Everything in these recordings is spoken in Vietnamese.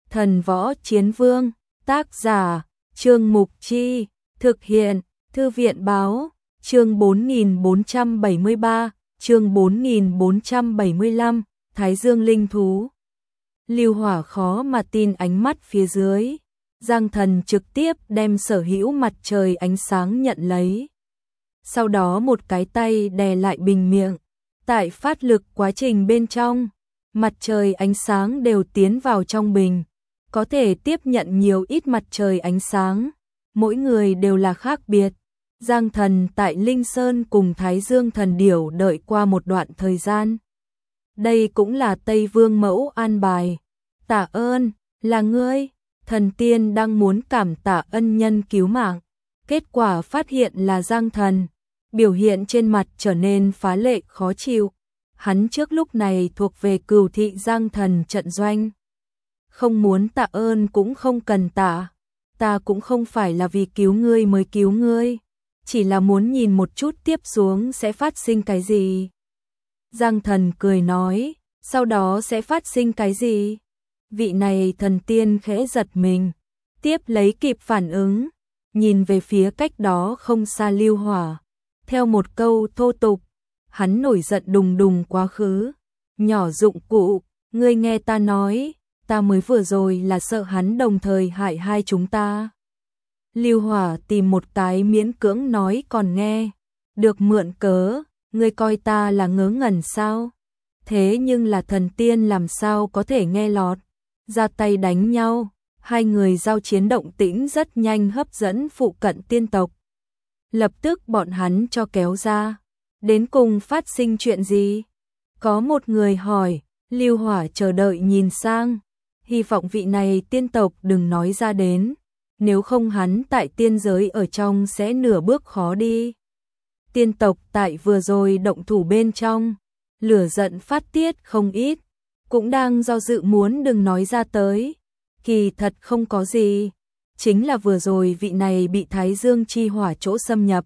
Thần Võ Chiến Vương, tác giả, Trương Mục Chi, thực hiện, Thư viện báo, chương 4473, chương 4475, Thái Dương Linh Thú. Lưu Hỏa khó mà tin ánh mắt phía dưới, Giang Thần trực tiếp đem sở hữu mặt trời ánh sáng nhận lấy. Sau đó một cái tay đè lại bình miệng, tại phát lực quá trình bên trong, mặt trời ánh sáng đều tiến vào trong bình, có thể tiếp nhận nhiều ít mặt trời ánh sáng, mỗi người đều là khác biệt. Giang Thần tại Linh Sơn cùng Thái Dương Thần Điểu đợi qua một đoạn thời gian. Đây cũng là Tây Vương Mẫu an bài. Tạ ơn, là ngươi. Thần tiên đang muốn cảm tạ ân nhân cứu mạng, kết quả phát hiện là Giang Thần, biểu hiện trên mặt trở nên phá lệ khó chịu. Hắn trước lúc này thuộc về Cửu thị Giang Thần trận doanh. Không muốn tạ ơn cũng không cần tạ, ta cũng không phải là vì cứu ngươi mới cứu ngươi, chỉ là muốn nhìn một chút tiếp xuống sẽ phát sinh cái gì. Giang Thần cười nói, sau đó sẽ phát sinh cái gì? Vị này thần tiên khẽ giật mình, tiếp lấy kịp phản ứng, nhìn về phía cách đó không xa Lưu Hỏa, theo một câu thô tục, hắn nổi giận đùng đùng quá khứ, nhỏ dụng cụ, ngươi nghe ta nói, ta mới vừa rồi là sợ hắn đồng thời hại hai chúng ta. Lưu Hỏa tìm một cái miễn cưỡng nói còn nghe, được mượn cớ, ngươi coi ta là ngớ ngẩn sao? Thế nhưng là thần tiên làm sao có thể nghe lọt, ra tay đánh nhau, hai người giao chiến động tĩnh rất nhanh hấp dẫn phụ cận tiên tộc. Lập tức bọn hắn cho kéo ra, đến cùng phát sinh chuyện gì? Có một người hỏi, Lưu Hỏa chờ đợi nhìn sang, hy vọng vị này tiên tộc đừng nói ra đến, nếu không hắn tại tiên giới ở trong sẽ nửa bước khó đi. Tiên tộc tại vừa rồi động thủ bên trong, lửa giận phát tiết không ít, cũng đang do dự muốn đừng nói ra tới. Kỳ thật không có gì, chính là vừa rồi vị này bị Thái Dương chi hỏa chỗ xâm nhập.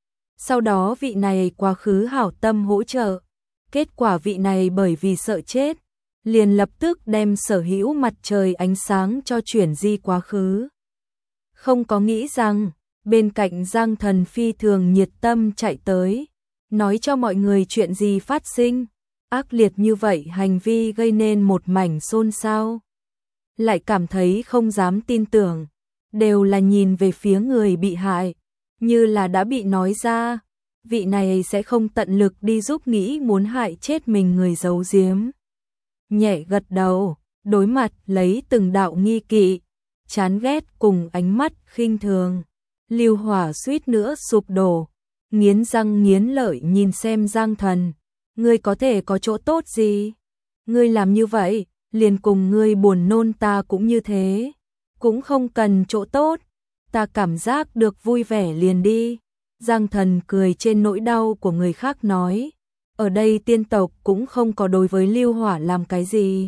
Sau đó vị này quá khứ hảo tâm hỗ trợ, kết quả vị này bởi vì sợ chết, liền lập tức đem sở hữu mặt trời ánh sáng cho chuyển di quá khứ. Không có nghĩ rằng, bên cạnh Giang Thần phi thường nhiệt tâm chạy tới, nói cho mọi người chuyện gì phát sinh, ác liệt như vậy hành vi gây nên một mảnh xôn xao. Lại cảm thấy không dám tin tưởng, đều là nhìn về phía người bị hại, như là đã bị nói ra, vị này sẽ không tận lực đi giúp nghĩ muốn hại chết mình người giấu giếm. Nhẹ gật đầu, đối mặt lấy từng đạo nghi kỵ, chán ghét cùng ánh mắt khinh thường. Lưu Hỏa suýt nữa sụp đổ, nghiến răng nghiến lợi nhìn xem Giang Thần, ngươi có thể có chỗ tốt gì? Ngươi làm như vậy, liền cùng ngươi buồn nôn ta cũng như thế, cũng không cần chỗ tốt, ta cảm giác được vui vẻ liền đi. Giang Thần cười trên nỗi đau của người khác nói, ở đây tiên tộc cũng không có đối với Lưu Hỏa làm cái gì,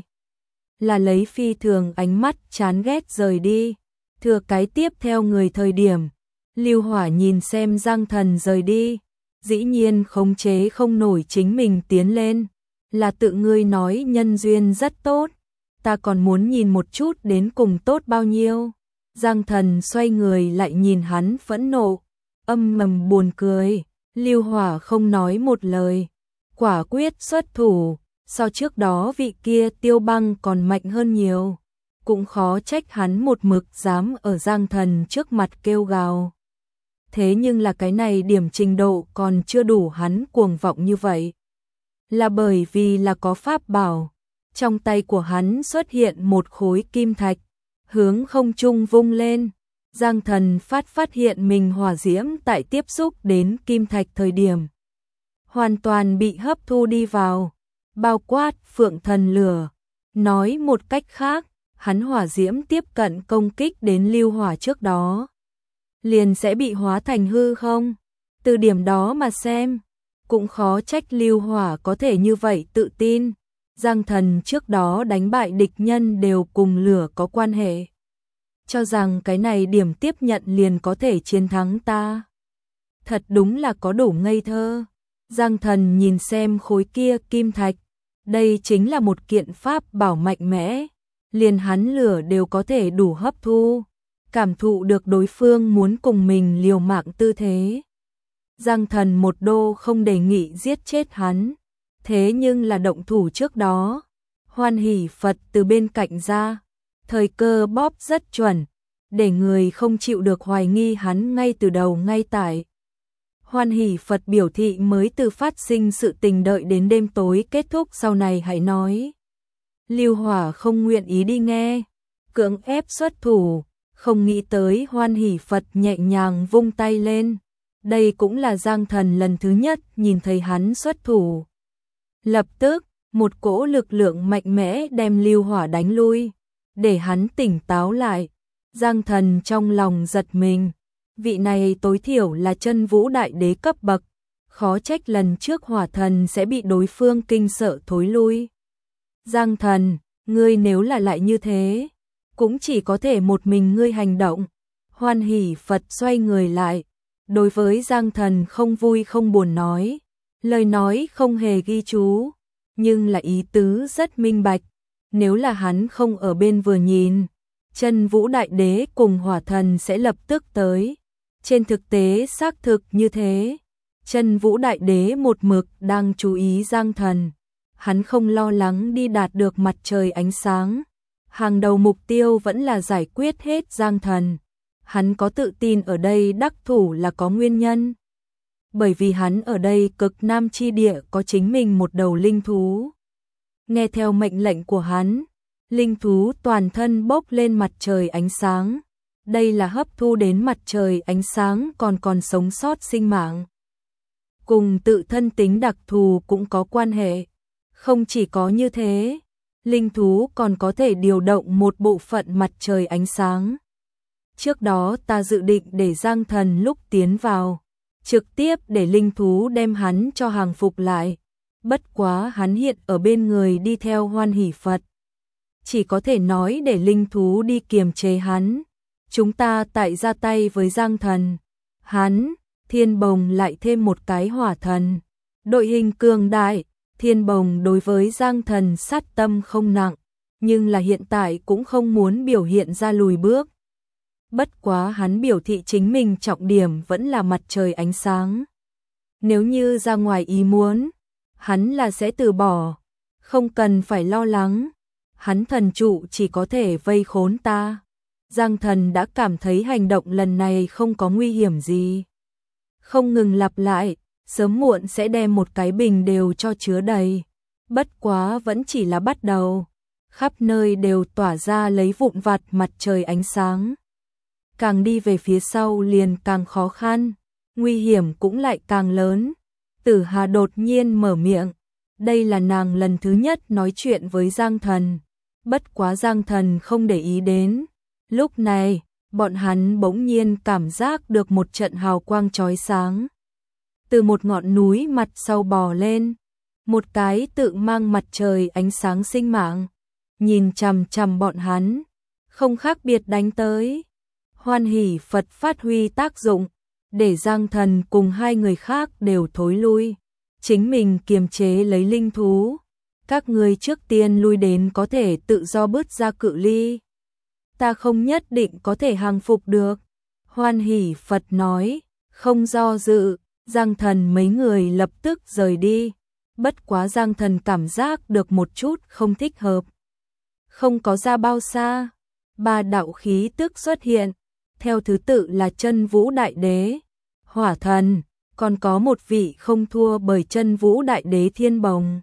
là lấy phi thường ánh mắt chán ghét rời đi. Thừa cái tiếp theo người thời điểm, Lưu Hỏa nhìn xem Giang Thần rời đi, dĩ nhiên khống chế không nổi chính mình tiến lên, là tự ngươi nói nhân duyên rất tốt, ta còn muốn nhìn một chút đến cùng tốt bao nhiêu. Giang Thần xoay người lại nhìn hắn phẫn nộ, âm mầm buồn cười. Lưu Hỏa không nói một lời, quả quyết xuất thủ, so trước đó vị kia Tiêu Băng còn mạnh hơn nhiều, cũng khó trách hắn một mực dám ở Giang Thần trước mặt kêu gào. Thế nhưng là cái này điểm trình độ còn chưa đủ hắn cuồng vọng như vậy. Là bởi vì là có pháp bảo, trong tay của hắn xuất hiện một khối kim thạch, hướng không trung vung lên. Giang Thần phát hiện mình hỏa diễm tại tiếp xúc đến kim thạch thời điểm, hoàn toàn bị hấp thu đi vào, bao quát Phượng Thần lửa. Nói một cách khác, hắn hỏa diễm tiếp cận công kích đến Lưu Hỏa trước đó, liền sẽ bị hóa thành hư không. Từ điểm đó mà xem, cũng khó trách Lưu Hỏa có thể như vậy tự tin. Giang Thần trước đó đánh bại địch nhân đều cùng lửa có quan hệ, cho rằng cái này điểm tiếp nhận liền có thể chiến thắng ta. Thật đúng là có đủ ngây thơ. Giang Thần nhìn xem khối kia kim thạch, đây chính là một kiện pháp bảo mạnh mẽ, liền hắn lửa đều có thể đủ hấp thu, cảm thụ được đối phương muốn cùng mình liều mạng tư thế. Giang Thần một đô không đề nghị giết chết hắn, thế nhưng là động thủ trước đó. Hoan Hỷ Phật từ bên cạnh ra, thời cơ bóp rất chuẩn, để người không chịu được hoài nghi hắn ngay từ đầu ngay tại. Hoan Hỷ Phật biểu thị mới từ phát sinh sự tình đợi đến đêm tối kết thúc sau này hãy nói. Lưu Hỏa không nguyện ý đi nghe, cưỡng ép xuất thủ, không nghĩ tới Hoan Hỷ Phật nhẹ nhàng vung tay lên. Đây cũng là Giang Thần lần thứ nhất nhìn thấy hắn xuất thủ. Lập tức, một cỗ lực lượng mạnh mẽ đem Lưu Hỏa đánh lui, để hắn tỉnh táo lại. Giang Thần trong lòng giật mình, vị này tối thiểu là chân vũ đại đế cấp bậc, khó trách lần trước Hỏa Thần sẽ bị đối phương kinh sợ thối lui. Giang Thần, ngươi nếu là lại như thế, cũng chỉ có thể một mình ngươi hành động. Hoan Hỷ Phật xoay người lại, đối với Giang Thần không vui không buồn nói, lời nói không hề ghi chú, nhưng là ý tứ rất minh bạch. Nếu là hắn không ở bên vừa nhìn, chân vũ đại đế cùng Hỏa Thần sẽ lập tức tới. Trên thực tế xác thực như thế, chân vũ đại đế một mực đang chú ý Giang Thần. Hắn không lo lắng đi đạt được mặt trời ánh sáng, hàng đầu mục tiêu vẫn là giải quyết hết Giang Thần. Hắn có tự tin ở đây đắc thủ là có nguyên nhân. Bởi vì hắn ở đây cực nam chi địa có chính mình một đầu linh thú. Nghe theo mệnh lệnh của hắn, linh thú toàn thân bốc lên mặt trời ánh sáng. Đây là hấp thu đến mặt trời ánh sáng còn sống sót sinh mạng. Cùng tự thân tính đặc thù cũng có quan hệ. Không chỉ có như thế, linh thú còn có thể điều động một bộ phận mặt trời ánh sáng. Trước đó ta dự định để Giang Thần lúc tiến vào, trực tiếp để linh thú đem hắn cho hàng phục lại. Bất quá hắn hiện ở bên người đi theo Hoan Hỷ Phật, chỉ có thể nói để linh thú đi kiềm chế hắn. Chúng ta tại ra tay với Giang Thần, hắn, Thiên Bồng lại thêm một cái Hỏa Thần. Đội hình cường đại, Thiên Bồng đối với Giang Thần sát tâm không nặng, nhưng là hiện tại cũng không muốn biểu hiện ra lùi bước. Bất quá hắn biểu thị chính mình trọng điểm vẫn là mặt trời ánh sáng. Nếu như ra ngoài ý muốn, hắn là sẽ từ bỏ, không cần phải lo lắng. Hắn thần trụ chỉ có thể vây khốn ta. Giang Thần đã cảm thấy hành động lần này không có nguy hiểm gì. Không ngừng lặp lại, sớm muộn sẽ đem một cái bình đều cho chứa đầy. Bất quá vẫn chỉ là bắt đầu. Khắp nơi đều tỏa ra lấy vụn vặt mặt trời ánh sáng. Càng đi về phía sau liền càng khó khăn, nguy hiểm cũng lại càng lớn. Tử Hà đột nhiên mở miệng, đây là nàng lần thứ nhất nói chuyện với Giang Thần. Bất quá Giang Thần không để ý đến. Lúc này, bọn hắn bỗng nhiên cảm giác được một trận hào quang chói sáng. Từ một ngọn núi mặt sau bò lên, một cái tự mang mặt trời ánh sáng sinh mạng, nhìn chằm chằm bọn hắn, không khác biệt đánh tới. Hoan Hỷ Phật phát huy tác dụng, để Giang Thần cùng hai người khác đều thối lui, chính mình kiềm chế lấy linh thú. Các ngươi trước tiên lui đến có thể tự do bứt ra cự ly. Ta không nhất định có thể hàng phục được. Hoan Hỷ Phật nói, không do dự. Giang Thần mấy người lập tức rời đi. Bất quá Giang Thần cảm giác được một chút không thích hợp. Không có ra bao xa, ba đạo khí tức xuất hiện, theo thứ tự là chân vũ đại đế, Hỏa Thần, còn có một vị không thua bởi chân vũ đại đế Thiên Bồng.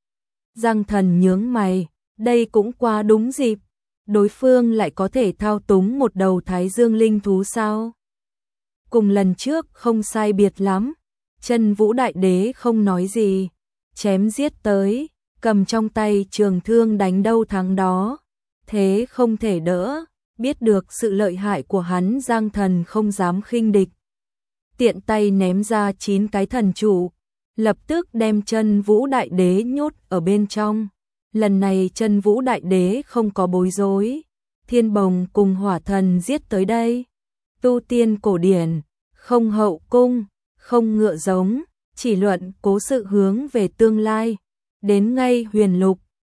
Giang Thần nhướng mày, đây cũng quá đúng dịp, đối phương lại có thể thao túng một đầu Thái Dương linh thú sao? Cùng lần trước không sai biệt lắm, chân vũ đại đế không nói gì, chém giết tới, cầm trong tay trường thương đánh đâu thắng đó, thế không thể đỡ. Biết được sự lợi hại của hắn, Giang Thần không dám khinh địch. Tiện tay ném ra 9 cái thần trụ, lập tức đem chân vũ đại đế nhốt ở bên trong. Lần này chân vũ đại đế không có bối rối. Thiên Bồng cùng Hỏa Thần giết tới đây. Tu tiên cổ điển, không hậu cung, không ngựa giống, chỉ luận cố sự hướng về tương lai. Đến ngay Huyền Lục,